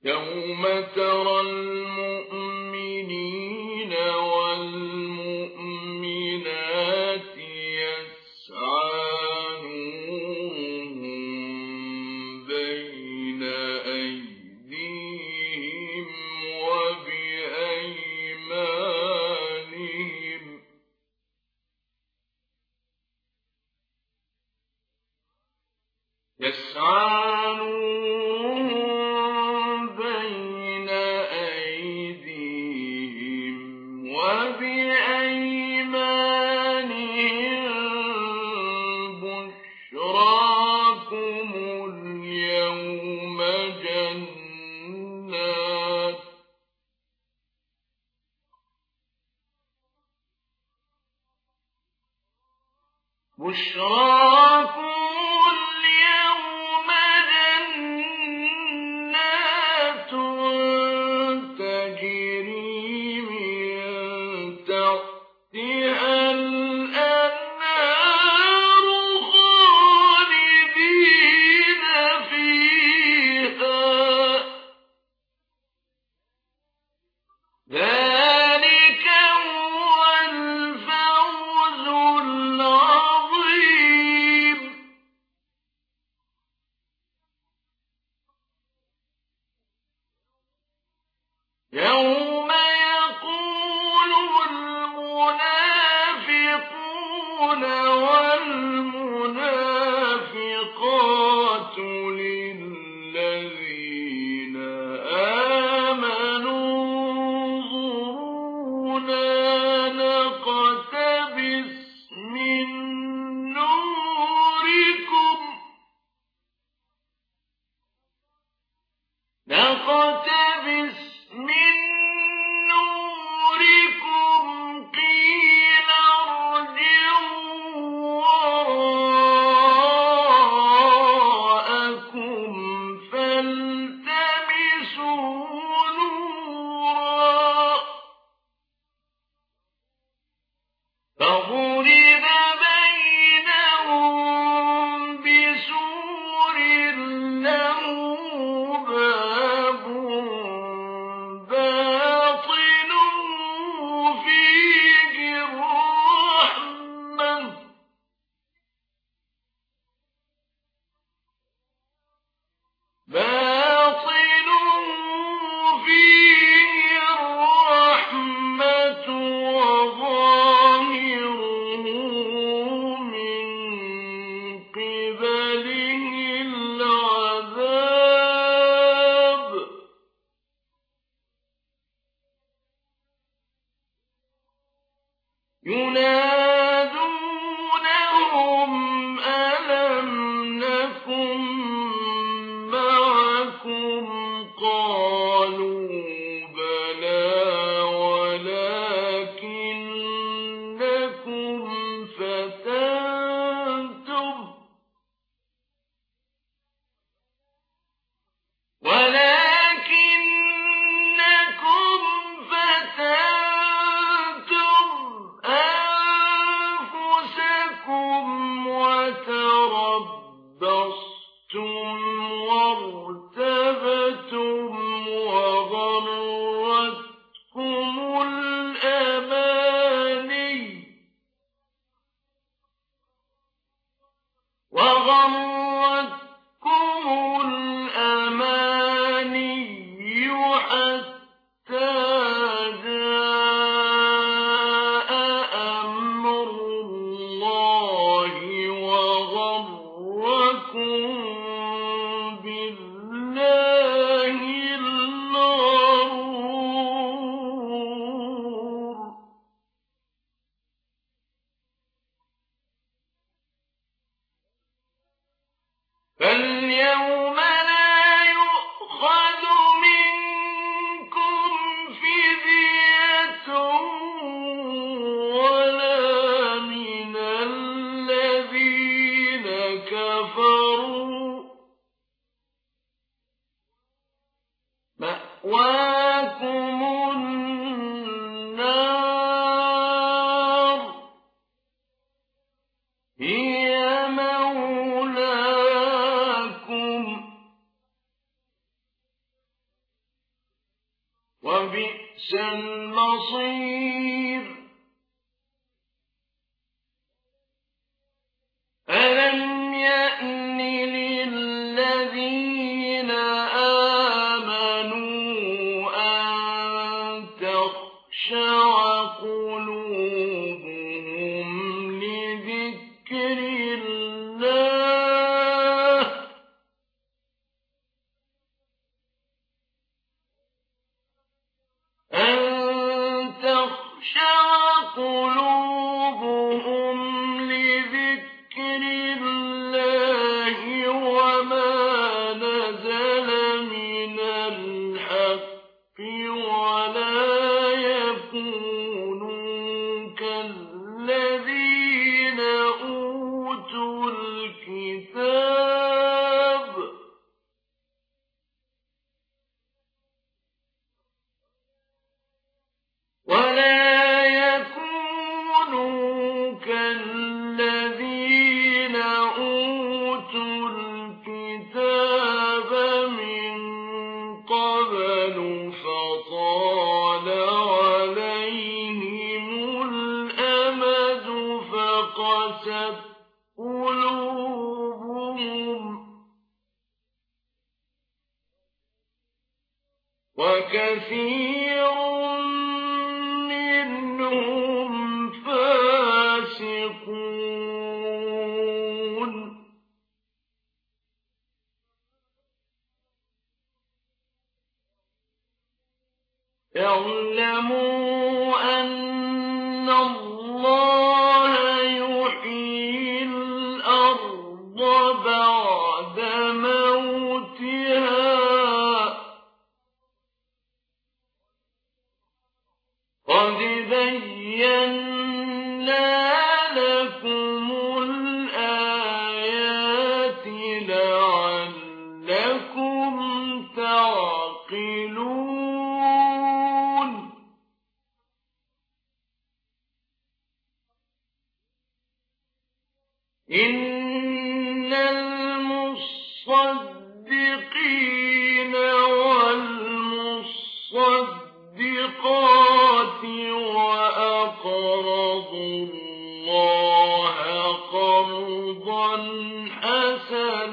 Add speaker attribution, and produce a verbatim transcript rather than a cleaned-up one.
Speaker 1: يوم ترى المؤمنين والمؤمنات يسعى نورهم بين أيديهم وبأيمانهم يسعى نورهم بين أيديهم وبأيمانهم بشراكم اليوم جنات بشراكم يوم يقول المنافقون والمنافقات للذين آمنوا انظرونا نقتبس من نوركم نقتبس من نوركم قيل ارجعوا وراءكم فالتمسوا نورا فضرب بينهم بسور له باب باطنه فيه الرحمة وظاهره من قبله العذاب ينادونهم ألم نكن معكم قالوا بلى ولكنكم فتنتم ولكنكم فتنتم أنفسكم وتربصتم وارتبتم وغرتكم الأماني وغرتكم الأماني حتى جاء أمر الله وغركم بالله الغرور فاليوم لا يؤخذ منكم فدية ولا من الذين كفروا مأواكم النار هي مولاكم وبئس المصير ألم يأن للذين آمنوا أن تخشع قلوبهم لذكر الله أن تخشع قلوبهم لذكر الله وما نزل من الحق ولا يكونوا كالذين أوتوا الكتاب ولا يكونوا كالذين أوتوا الكتاب من قبل فطال عليهم الأمد فقست قلوبهم وكثير منهم فاسقون اعلموا أن الله يحيي الأرض بعد موتها قد بينا لكم الآيات لعلكم تعقلون إن المصدقين والمصدقات وأقرضوا الله قرضا حسنا